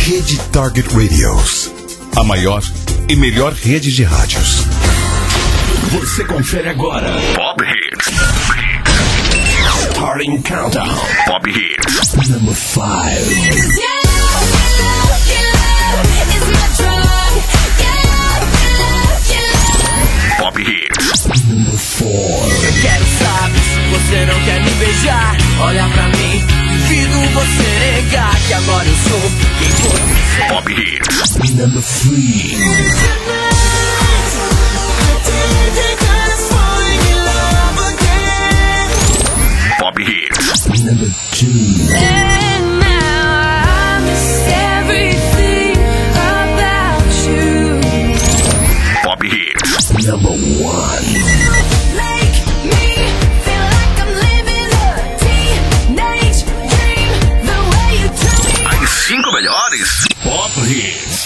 Rede Target Radios, a maior e melhor rede de rádios. Você confere agora Pop Hits. Starting Countdown. Pop Hits. Number 5. Pop Hits. Number 4. Eu quero saber se você não quer me beijar. Olha pra mim, duvido você negar que agora eu sou quem for. Pop Hits. Number 3. Pop Hits. Number 2. And now I miss everything about you. Pop Hits. Number 1. Make me feel like I'm living a teenage dream. The way you tell me. As 5 melhores Pop Hits.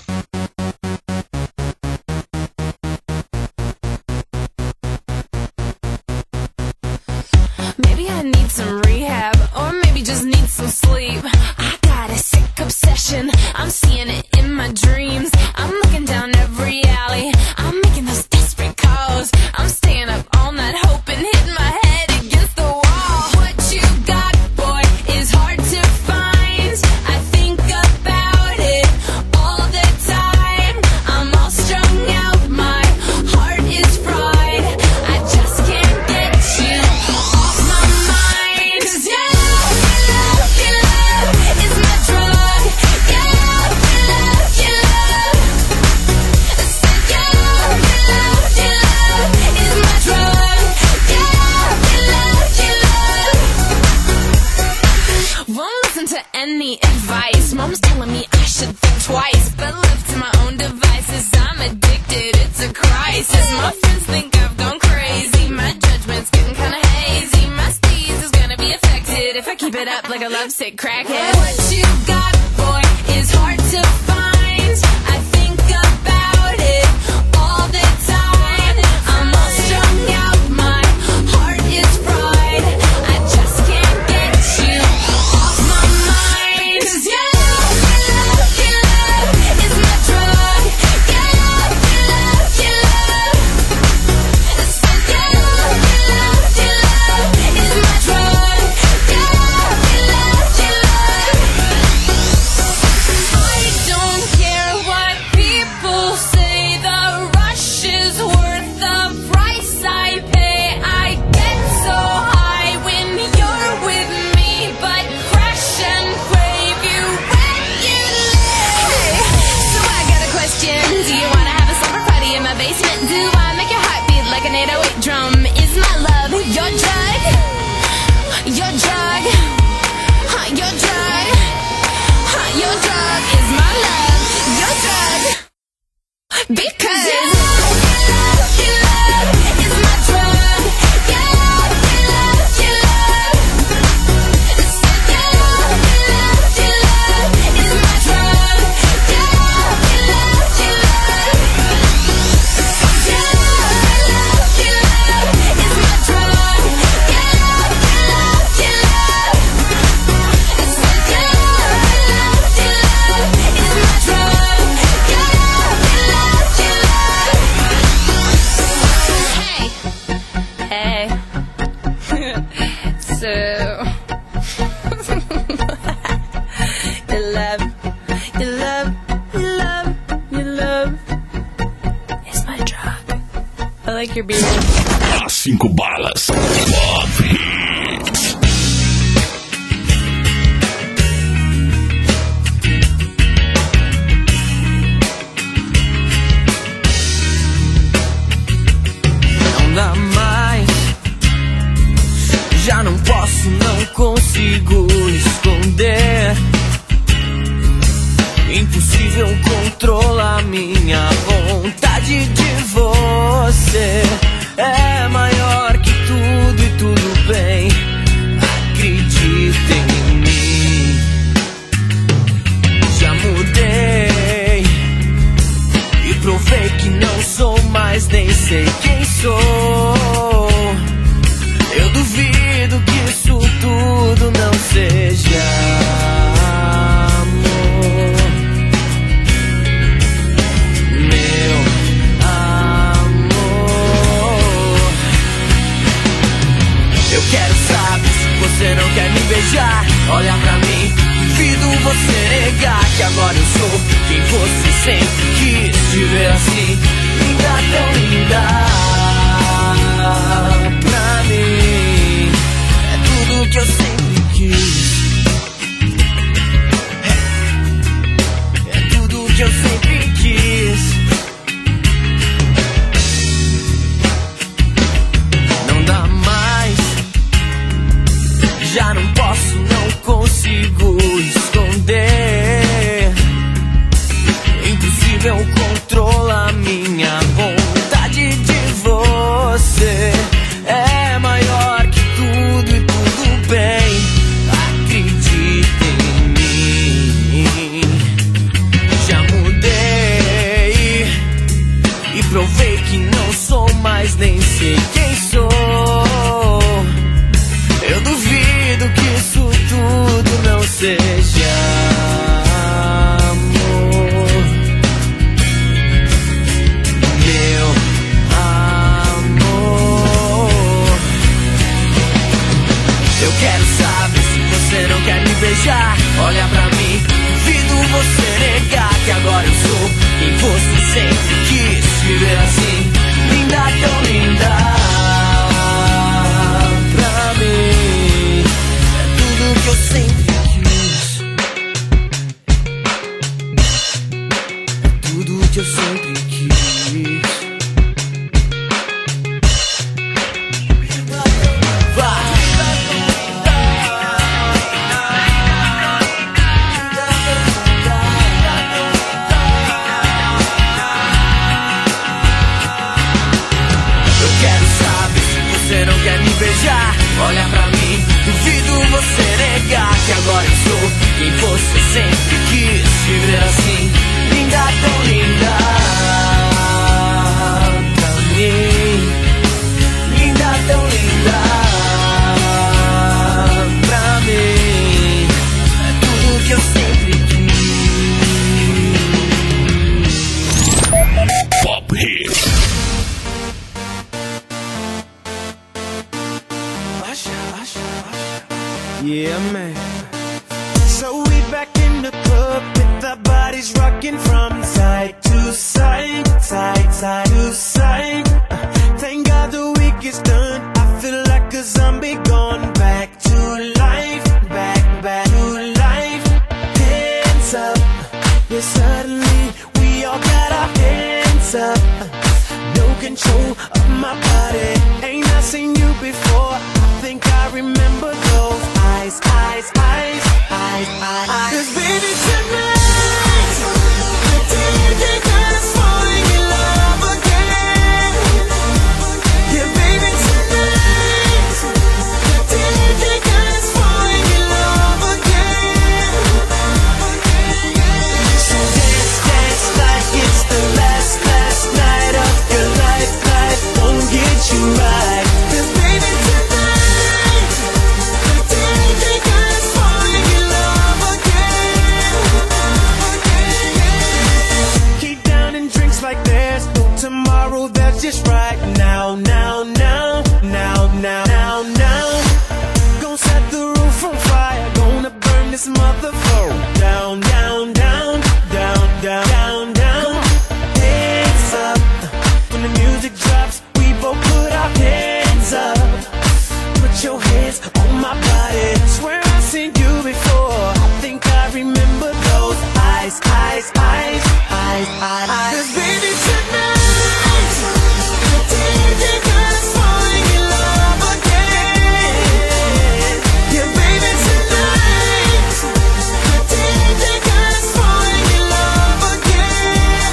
Maybe I need some rehab, or maybe just need some sleep. I got a sick obsession, I'm seeing it in my dreams. I'm looking down every alley, I'm making those desperate calls. I'm staying up all night hoping, hitting my head against the wall. What you got, boy, is hard to find. I think about it all the time. I'm all strung out, my heart is fried. I just can't get you off my mind. 'Cause your love is my drug. Your love is my drug. Won't listen to any advice. Mom's telling me I should think twice, but left to my own devices, I'm addicted. It's a crisis. My friends think I've gone crazy. My judgment's getting kinda hazy. My steez is gonna be affected if I keep it up like a lovesick crackhead. What you got, boy, is hard to find. I think about it all the time. I'm all strung out, my heart is fried. I just can't get you off my mind. 'Cause your love is my drug. Your love so your love is my drug. Your love. I don't care what people say. The rush is worth the price I pay. I get so high when you're with me, but crash and crave you regularly. So I got a question. Do you wanna have a slumber party in my basement? Do I make your heart beat like an 808 drum? Is my love your drug? Your drug? Your drug? Your drug is my love. Your drug. Because your love is my drug. Your love is my drug. Your love is my drug. Your love Hey. So your love is my drug. I like your beard. As 5 balas Pop Hits. Não dá mais. Já não posso, não consigo esconder. Impossível controlar minha vontade de você. É maior que tudo e tudo bem. Acredita em mim. Já mudei e provei que não sou mais, nem sei quem sou. Eu duvido que isso tudo não seja amor. você não quer me beijar. Olha pra mim, duvido você negar que agora eu sou quem você sempre quis te ver assim. Linda, tão linda pra mim. É tudo que eu sempre quis. É tudo que eu sempre quis. Não dá mais. Já não posso, não consigo esconder. Impossível controlar minha vontade de você. É maior que tudo e tudo bem. Acredita em mim. Já mudei e provei que não sou mais, nem sei quem sou. Eu duvido que isso tudo não seja amor. Meu amor. Eu quero saber se você não quer me beijar. Olha pra mim, duvido você negar que agora eu sou quem você sempre quis te ver assim. Linda, tão linda pra mim. É tudo que eu sempre quis. É tudo que eu sempre quis. Beijar, olha pra mim, duvido você negar que agora eu sou quem você sempre quis te ver assim. Linda, tão linda pra mim. Linda, tão linda pra mim. É tudo que eu sempre quis. Pop Hits. Yeah, man. So we back in the club with our bodies rocking from side to side, side, side to side. Thank God the week is done. I feel like a zombie gone back to life, back to life. Hands up, yeah, suddenly we all got our hands up. No control of my body. Ain't I seen you before? I think I remember those eyes, eyes, eyes, eyes, eyes. 'Cause baby tonight, the DJ is falling in love again. Yeah, baby tonight, the DJ is falling in love again. So dance, dance like it's the last night of your life. Life won't get you right. 'Cause baby tonight, the DJ is falling in love again. Keep down and drinks like there's no tomorrow. That's just right now, now, now, now, now, now, now. Gonna set the roof on fire. Gonna burn this motherfucker down, down, down, down, down, down, down. Hands up. When the music drops, we both put our hands up. Put your hands on my body. Swear I've seen you before. I think I remember those eyes, eyes, eyes, eyes, eyes. 'Cause baby tonight, the DJ is falling in love again. Yeah, baby tonight, the DJ is falling in love again.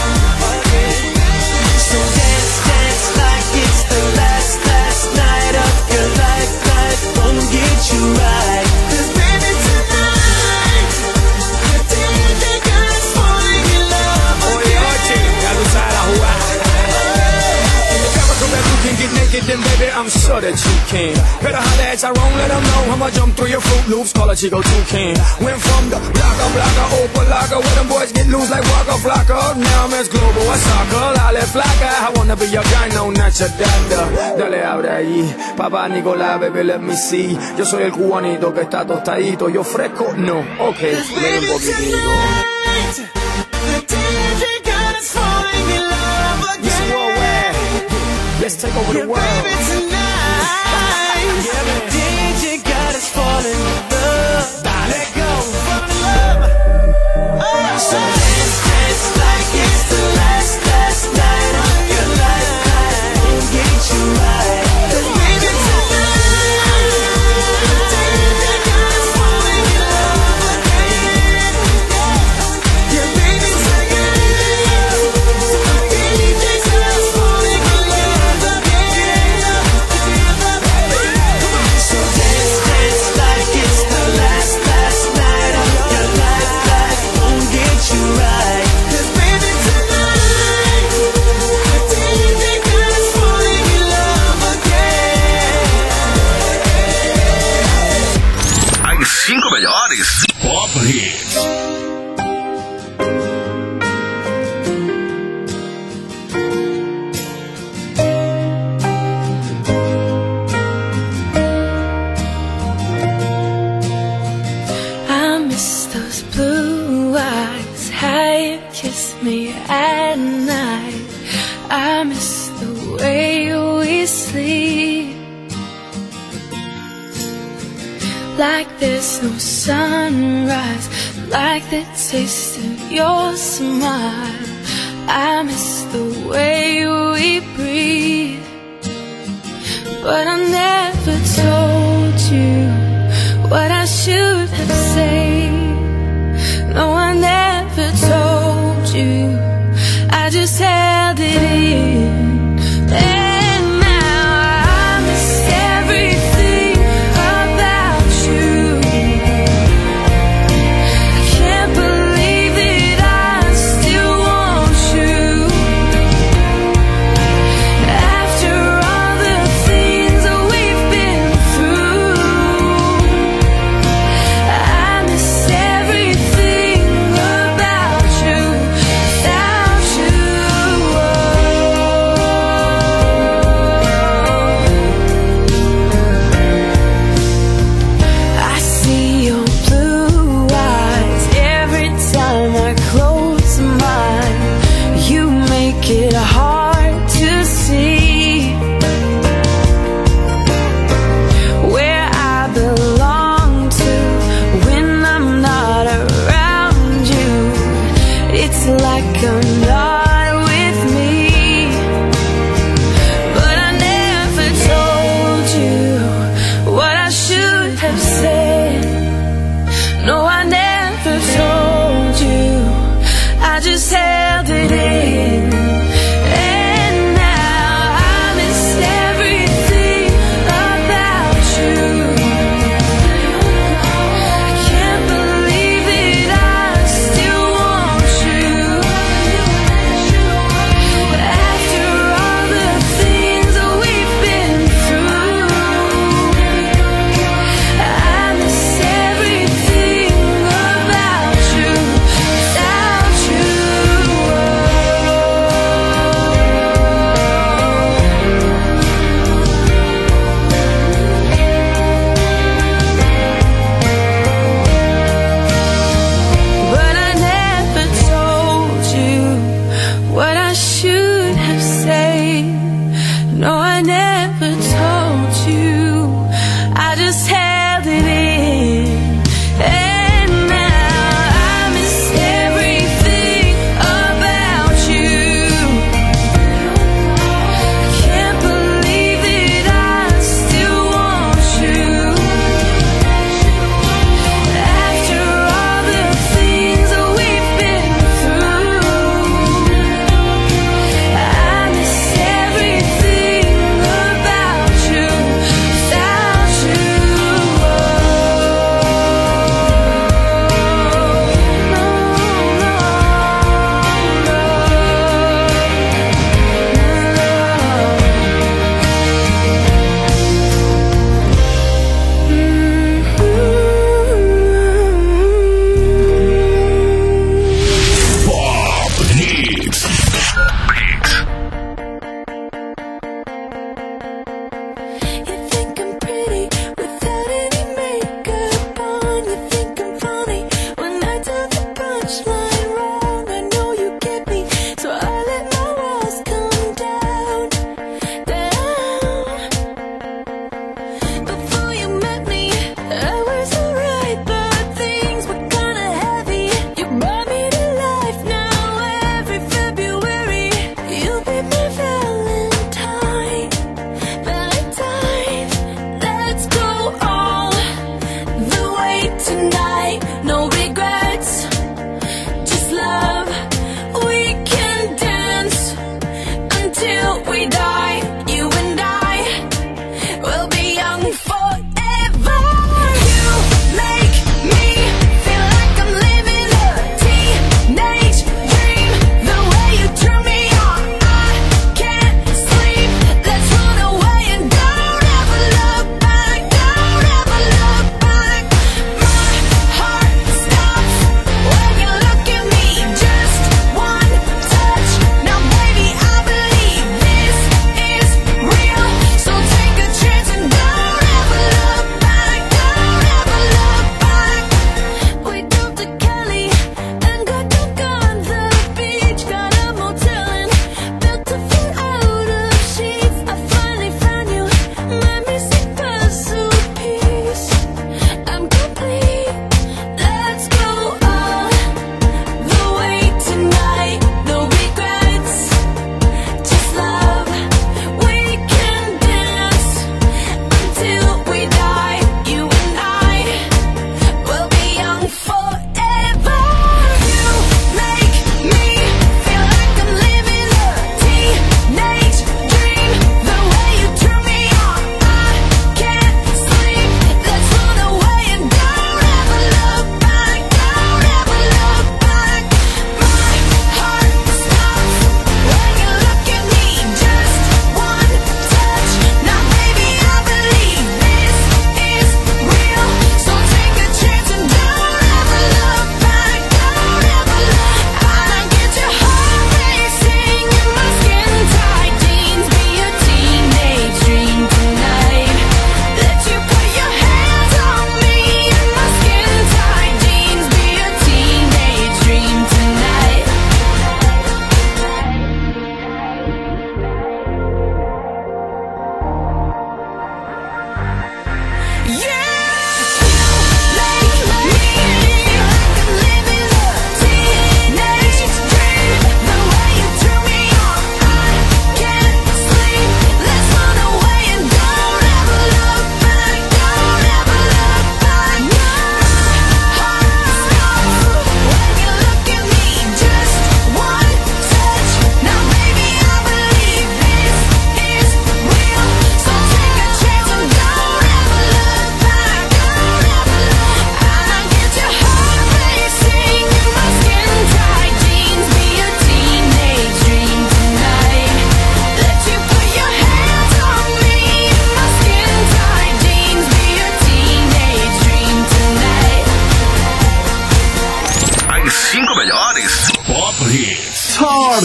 So dance, dance like it's the last night of your life. Life won't get you right. 'Cause baby tonight, the DJ is falling in love again. Then baby, I'm sure that you can. Better holler at Tyrone, let them know I'ma jump through your fruit loose, call a Chico Toucan. Went from the blocker, open locker, where them boys get loose like Waka Flocka. Now I'm as global as soccer, Lale Flocka. I wanna be your guy, no, not your dada. Dale, abre ahí, papá Nicolás, baby, let me see. Yo soy el cubanito que está tostadito, yo fresco, no, ok, ven un poquitito. Let's take over the world. Baby, tonight, the DJ got us falling in love. Let go, fall in love. Oh, so dance like it's the last night of your life. Won't get you right. 'Cause baby, tonight, the DJ got us falling in love again. Yeah, baby, tonight, the DJ got us falling in love again. So dance like it's the last night of your life. Won't get you right. 'Cause baby, tonight, the DJ got us falling in love again. As 5 melhores Pop Hits. I miss those blue eyes, how you kiss me at night. I miss the way we sleep, like there's no sunrise, like the taste of your smile. I miss the way we breathe, but I never told you what I should have said. No, I never told you, I just held it in. And now I miss everything about you. I can't believe that I still want you. After all the things that we've been through, I miss everything about you, without you.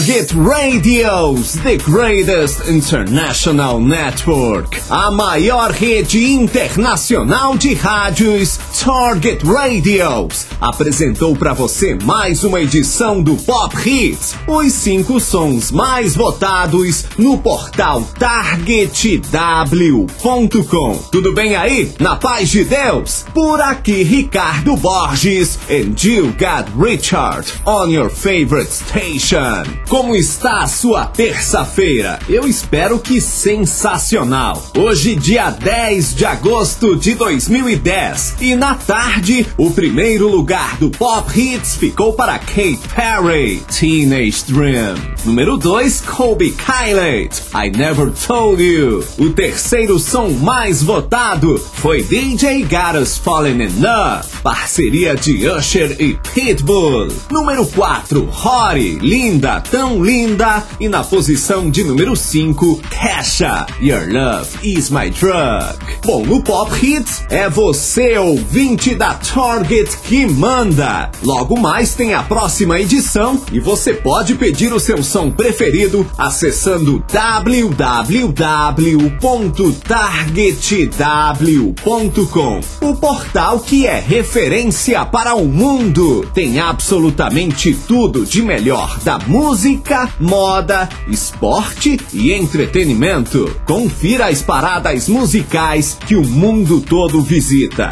Target Radios, the greatest international network. A maior rede internacional de rádios, Target Radios, apresentou para você mais uma edição do Pop Hits, os 5 sons mais votados no portal TargetW.com. Tudo bem aí? Na paz de Deus? Por aqui, Ricardo Borges and you got Richard on your favorite station. Como está a sua terça-feira? Eu espero que sensacional. Hoje, dia 10 de agosto de 2010, e na tarde, o primeiro lugar do Pop Hits ficou para Katy Perry, Teenage Dream. Número 2, Colby Kylie, I Never Told You. O terceiro som mais votado foi DJ Got Us Falling in Love, parceria de Usher e Pitbull. Número 4, Hottie, Linda, Tão Linda. E na posição de número 5, Kesha, Your Love Is My Drug. Bom, no Pop Hits, é você, ouvinte da Target, que manda. Logo mais tem a próxima edição e você pode pedir o seu som preferido acessando www.targetw.com, o portal que é referência para o mundo. Tem absolutamente tudo de melhor da música, moda, esporte e entretenimento. Confira as paradas musicais que o mundo todo visita.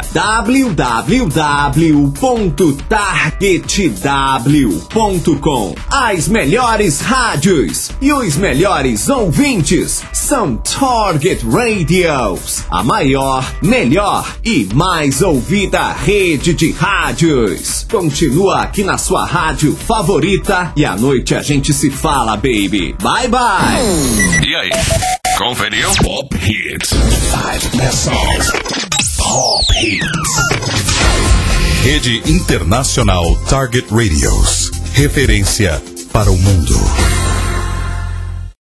www.targetw.com. As melhores rádios e os melhores ouvintes são Target Radios, a maior, melhor e mais ouvida rede de rádios. Continua aqui na sua rádio favorita e à noite a gente se fala, baby. Bye, bye. E aí, conferiu? Pop Hits. 5 best songs. Pop Hits. Rede Internacional Target Radios. Referência para o mundo.